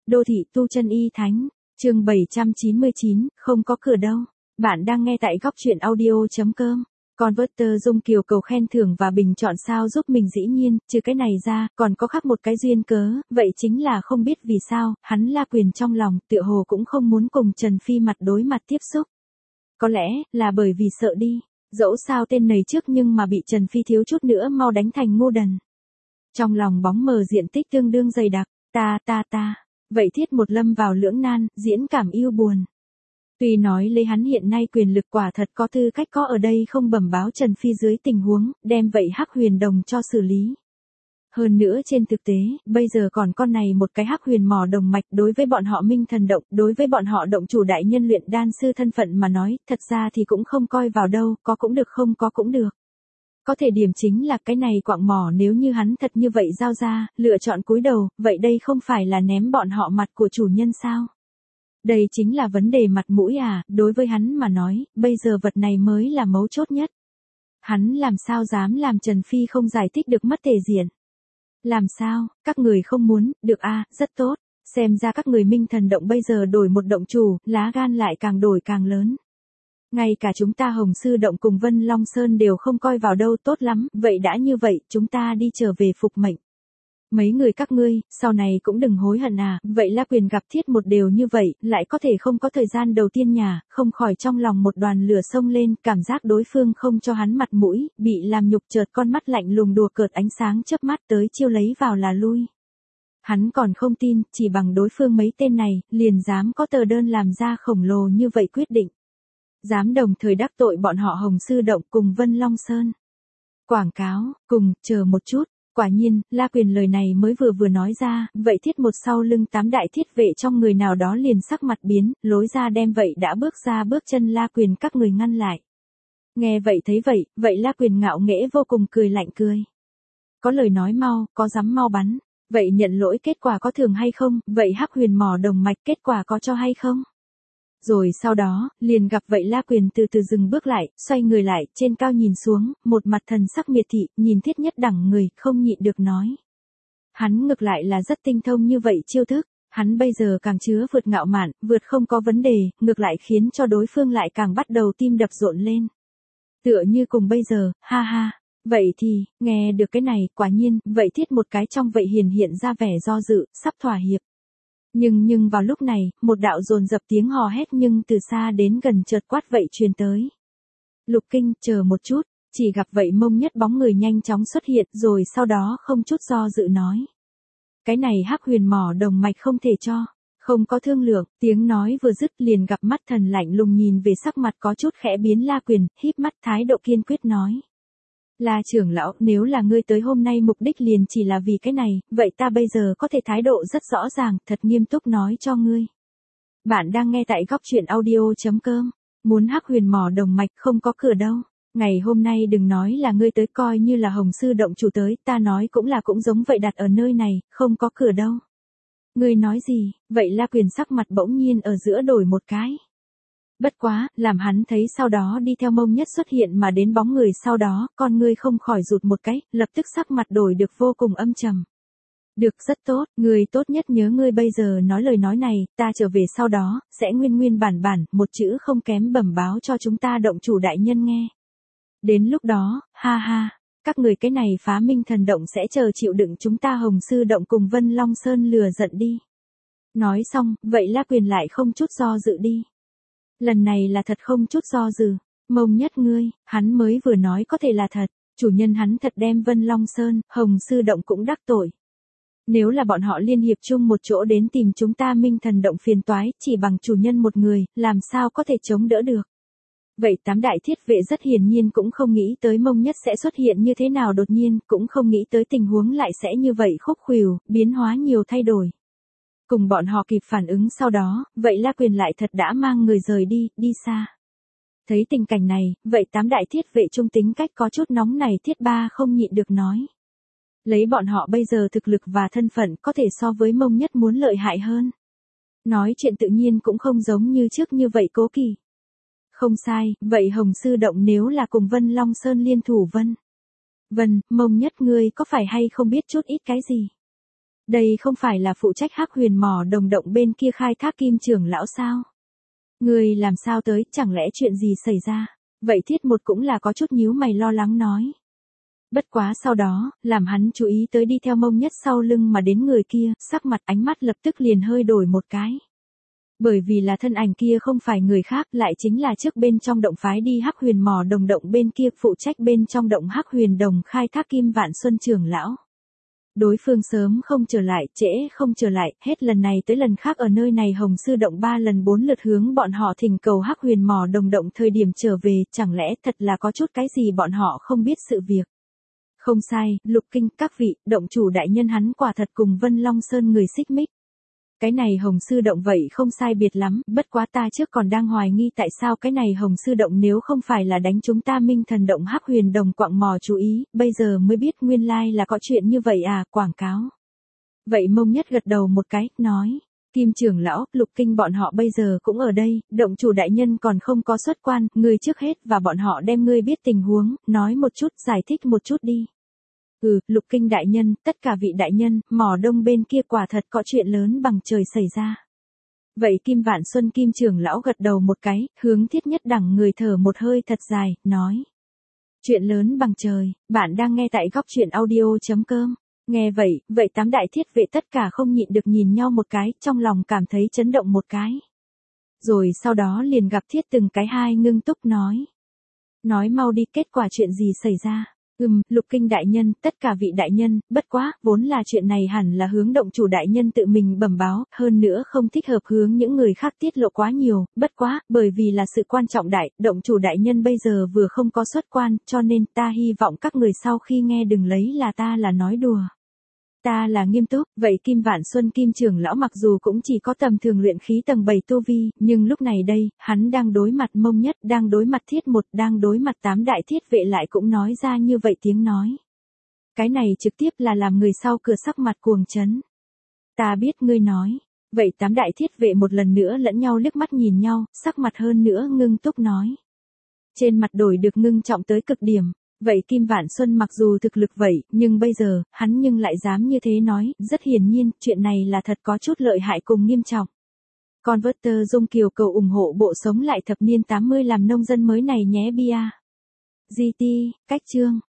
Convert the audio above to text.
Đô thị tu chân y thánh, chương 799, không có cửa đâu. Bạn đang nghe tại góc truyện audio.com. Converter Dung Kiều cầu khen thưởng và bình chọn sao giúp mình. Dĩ nhiên, trừ cái này ra, còn có khác một cái duyên cớ, vậy chính là không biết vì sao, hắn La Quyền trong lòng, tựa hồ cũng không muốn cùng Trần Phi mặt đối mặt tiếp xúc. Có lẽ, là bởi vì sợ đi, dẫu sao tên này trước nhưng mà bị Trần Phi thiếu chút nữa mau đánh thành ngu đần. Trong lòng bóng mờ diện tích tương đương dày đặc, ta. Vậy thiết một lâm vào lưỡng nan, diễn cảm yêu buồn. Tuy nói lấy hắn hiện nay quyền lực quả thật có tư cách có ở đây không bẩm báo Trần Phi dưới tình huống, đem vậy Hắc Huyền Đồng cho xử lý. Hơn nữa trên thực tế, bây giờ còn con này một cái Hắc Huyền mỏ đồng mạch đối với bọn họ Minh Thần Động, đối với bọn họ động chủ đại nhân luyện đan sư thân phận mà nói, thật ra thì cũng không coi vào đâu, có cũng được không có cũng được. Có thể điểm chính là cái này quạng mỏ nếu như hắn thật như vậy giao ra, lựa chọn cúi đầu, vậy đây không phải là ném bọn họ mặt của chủ nhân sao? Đây chính là vấn đề mặt mũi à, đối với hắn mà nói, bây giờ vật này mới là mấu chốt nhất. Hắn làm sao dám làm Trần Phi không giải thích được mất thể diện. Làm sao, các người không muốn, được a, rất tốt, xem ra các người Minh Thần Động bây giờ đổi một động chủ, lá gan lại càng đổi càng lớn. Ngay cả chúng ta Hồng Sư Động cùng Vân Long Sơn đều không coi vào đâu, tốt lắm, vậy đã như vậy, chúng ta đi trở về phục mệnh. Mấy người các ngươi, sau này cũng đừng hối hận à, vậy La Quyền gặp thiết một đều như vậy, lại có thể không có thời gian đầu tiên nhà, không khỏi trong lòng một đoàn lửa sông lên, cảm giác đối phương không cho hắn mặt mũi, bị làm nhục chợt con mắt lạnh lùng đùa cợt ánh sáng chớp mắt tới chiêu lấy vào là lui. Hắn còn không tin, chỉ bằng đối phương mấy tên này, liền dám có tờ đơn làm ra khổng lồ như vậy quyết định. Dám đồng thời đắc tội bọn họ Hồng Sư Động cùng Vân Long Sơn. Quảng cáo, cùng, chờ một chút, quả nhiên, La Quyền lời này mới vừa nói ra, vậy thiết một sau lưng 8 đại thiết vệ trong người nào đó liền sắc mặt biến, lối ra đem vậy đã bước ra bước chân La Quyền các người ngăn lại. Nghe vậy thấy vậy La Quyền ngạo nghễ vô cùng cười lạnh cười. Có lời nói mau, có dám mau bắn, vậy nhận lỗi kết quả có thường hay không, vậy Hắc Huyền mỏ đồng mạch kết quả có cho hay không? Rồi sau đó, liền gặp vậy La Quyền từ từ dừng bước lại, xoay người lại, trên cao nhìn xuống, một mặt thần sắc miệt thị, nhìn thiết nhất đẳng người, không nhịn được nói. Hắn ngược lại là rất tinh thông như vậy chiêu thức, hắn bây giờ càng chứa vượt ngạo mạn, vượt không có vấn đề, ngược lại khiến cho đối phương lại càng bắt đầu tim đập rộn lên. Tựa như cùng bây giờ, ha ha. Vậy thì, nghe được cái này, quả nhiên, vậy thiết một cái trong vậy hiện ra vẻ do dự, sắp thỏa hiệp. Nhưng vào lúc này, một đạo dồn dập tiếng hò hét nhưng từ xa đến gần chợt quát vậy truyền tới. Lục Kinh, chờ một chút, chỉ gặp vậy mông nhất bóng người nhanh chóng xuất hiện rồi sau đó không chút do dự nói. Cái này Hắc Huyền mỏ đồng mạch không thể cho, không có thương lượng, tiếng nói vừa dứt liền gặp mắt thần lạnh lùng nhìn về sắc mặt có chút khẽ biến La Quyền, híp mắt thái độ kiên quyết nói. La trưởng lão, nếu là ngươi tới hôm nay mục đích liền chỉ là vì cái này, vậy ta bây giờ có thể thái độ rất rõ ràng, thật nghiêm túc nói cho ngươi. Bạn đang nghe tại góc truyện audio.com, muốn Hắc Huyền mỏ đồng mạch không có cửa đâu. Ngày hôm nay đừng nói là ngươi tới coi như là Hồng Sư Động chủ tới, ta nói cũng giống vậy đặt ở nơi này, không có cửa đâu. Ngươi nói gì, vậy La Quyền sắc mặt bỗng nhiên ở giữa đổi một cái. Bất quá, làm hắn thấy sau đó đi theo mông nhất xuất hiện mà đến bóng người sau đó, con ngươi không khỏi rụt một cái, lập tức sắc mặt đổi được vô cùng âm trầm. Được rất tốt, ngươi tốt nhất nhớ ngươi bây giờ nói lời nói này, ta trở về sau đó, sẽ nguyên bản, một chữ không kém bẩm báo cho chúng ta động chủ đại nhân nghe. Đến lúc đó, ha ha, các người cái này phá Minh Thần Động sẽ chờ chịu đựng chúng ta Hồng Sư Động cùng Vân Long Sơn lừa giận đi. Nói xong, vậy La Quyền lại không chút do dự đi. Lần này là thật không chút do dự, mông nhất ngươi, hắn mới vừa nói có thể là thật, chủ nhân hắn thật đem Vân Long Sơn, Hồng Sư Động cũng đắc tội. Nếu là bọn họ liên hiệp chung một chỗ đến tìm chúng ta Minh Thần Động phiền toái, chỉ bằng chủ nhân một người, làm sao có thể chống đỡ được. Vậy 8 đại thiết vệ rất hiển nhiên cũng không nghĩ tới mông nhất sẽ xuất hiện như thế nào đột nhiên, cũng không nghĩ tới tình huống lại sẽ như vậy khúc khuỷu, biến hóa nhiều thay đổi. Cùng bọn họ kịp phản ứng sau đó, vậy La Quyền lại thật đã mang người rời đi xa. Thấy tình cảnh này, vậy 8 đại thiết vệ trung tính cách có chút nóng này thiết ba không nhịn được nói. Lấy bọn họ bây giờ thực lực và thân phận có thể so với mông nhất muốn lợi hại hơn. Nói chuyện tự nhiên cũng không giống như trước như vậy cố kỳ. Không sai, vậy Hồng Sư Động nếu là cùng Vân Long Sơn liên thủ Vân, mông nhất ngươi có phải hay không biết chút ít cái gì? Đây không phải là phụ trách Hắc Huyền mỏ đồng động bên kia khai thác Kim trưởng lão sao? Ngươi làm sao tới, chẳng lẽ chuyện gì xảy ra? Vậy Thiết Một cũng là có chút nhíu mày lo lắng nói. Bất quá sau đó, làm hắn chú ý tới đi theo Mông Nhất sau lưng mà đến người kia, sắc mặt ánh mắt lập tức liền hơi đổi một cái. Bởi vì là thân ảnh kia không phải người khác, lại chính là trước bên trong động phái đi Hắc Huyền mỏ đồng động bên kia phụ trách bên trong động Hắc Huyền đồng khai thác Kim Vạn Xuân trưởng lão. Đối phương sớm không trở lại, trễ không trở lại, hết lần này tới lần khác ở nơi này Hồng Sư động 3 lần 4 lượt hướng bọn họ thỉnh cầu Hắc Huyền mỏ đồng động thời điểm trở về, chẳng lẽ thật là có chút cái gì bọn họ không biết sự việc. Không sai, Lục Kinh, các vị, động chủ đại nhân hắn quả thật cùng Vân Long Sơn người xích mích. Cái này Hồng Sư động vậy không sai biệt lắm, bất quá ta trước còn đang hoài nghi tại sao cái này Hồng Sư động nếu không phải là đánh chúng ta Minh Thần động Hắc Huyền đồng quạng mò chú ý, bây giờ mới biết nguyên lai là có chuyện như vậy à, quảng cáo. Vậy Mông Nhất gật đầu một cái, nói, Kim trưởng lão, Lục Kinh bọn họ bây giờ cũng ở đây, động chủ đại nhân còn không có xuất quan, ngươi trước hết và bọn họ đem ngươi biết tình huống, nói một chút, giải thích một chút đi. Lục Kinh đại nhân, tất cả vị đại nhân, mỏ đông bên kia quả thật có chuyện lớn bằng trời xảy ra. Vậy Kim Vạn Xuân Kim trưởng lão gật đầu một cái, hướng Thiết Nhất đẳng người thở một hơi thật dài, nói. Chuyện lớn bằng trời, bạn đang nghe tại góc chuyện audio.com. Nghe vậy tám đại thiết vệ tất cả không nhịn được nhìn nhau một cái, trong lòng cảm thấy chấn động một cái. Rồi sau đó liền gặp Thiết từng cái hai ngưng túc nói. Nói mau đi, kết quả chuyện gì xảy ra? Lục Kinh đại nhân, tất cả vị đại nhân, bất quá, vốn là chuyện này hẳn là hướng động chủ đại nhân tự mình bẩm báo, hơn nữa không thích hợp hướng những người khác tiết lộ quá nhiều, bất quá, bởi vì là sự quan trọng đại, động chủ đại nhân bây giờ vừa không có xuất quan, cho nên ta hy vọng các người sau khi nghe đừng lấy là ta là nói đùa. Ta là nghiêm túc, vậy Kim Vạn Xuân Kim trưởng lão mặc dù cũng chỉ có tầm thường luyện khí tầng 7 tu vi, nhưng lúc này đây, hắn đang đối mặt Mông Nhất, đang đối mặt Thiết Một, đang đối mặt 8 đại thiết vệ lại cũng nói ra như vậy tiếng nói. Cái này trực tiếp là làm người sau cửa sắc mặt cuồng chấn. Ta biết ngươi nói. Vậy 8 đại thiết vệ một lần nữa lẫn nhau liếc mắt nhìn nhau, sắc mặt hơn nữa ngưng túc nói. Trên mặt đổi được ngưng trọng tới cực điểm. Vậy Kim Vạn Xuân mặc dù thực lực vậy, nhưng bây giờ, hắn nhưng lại dám như thế nói, rất hiển nhiên, chuyện này là thật có chút lợi hại cùng nghiêm trọng. Converter Dung Kiều cầu ủng hộ bộ sống lại thập niên 80 làm nông dân mới này nhé bia. GT, cách chương.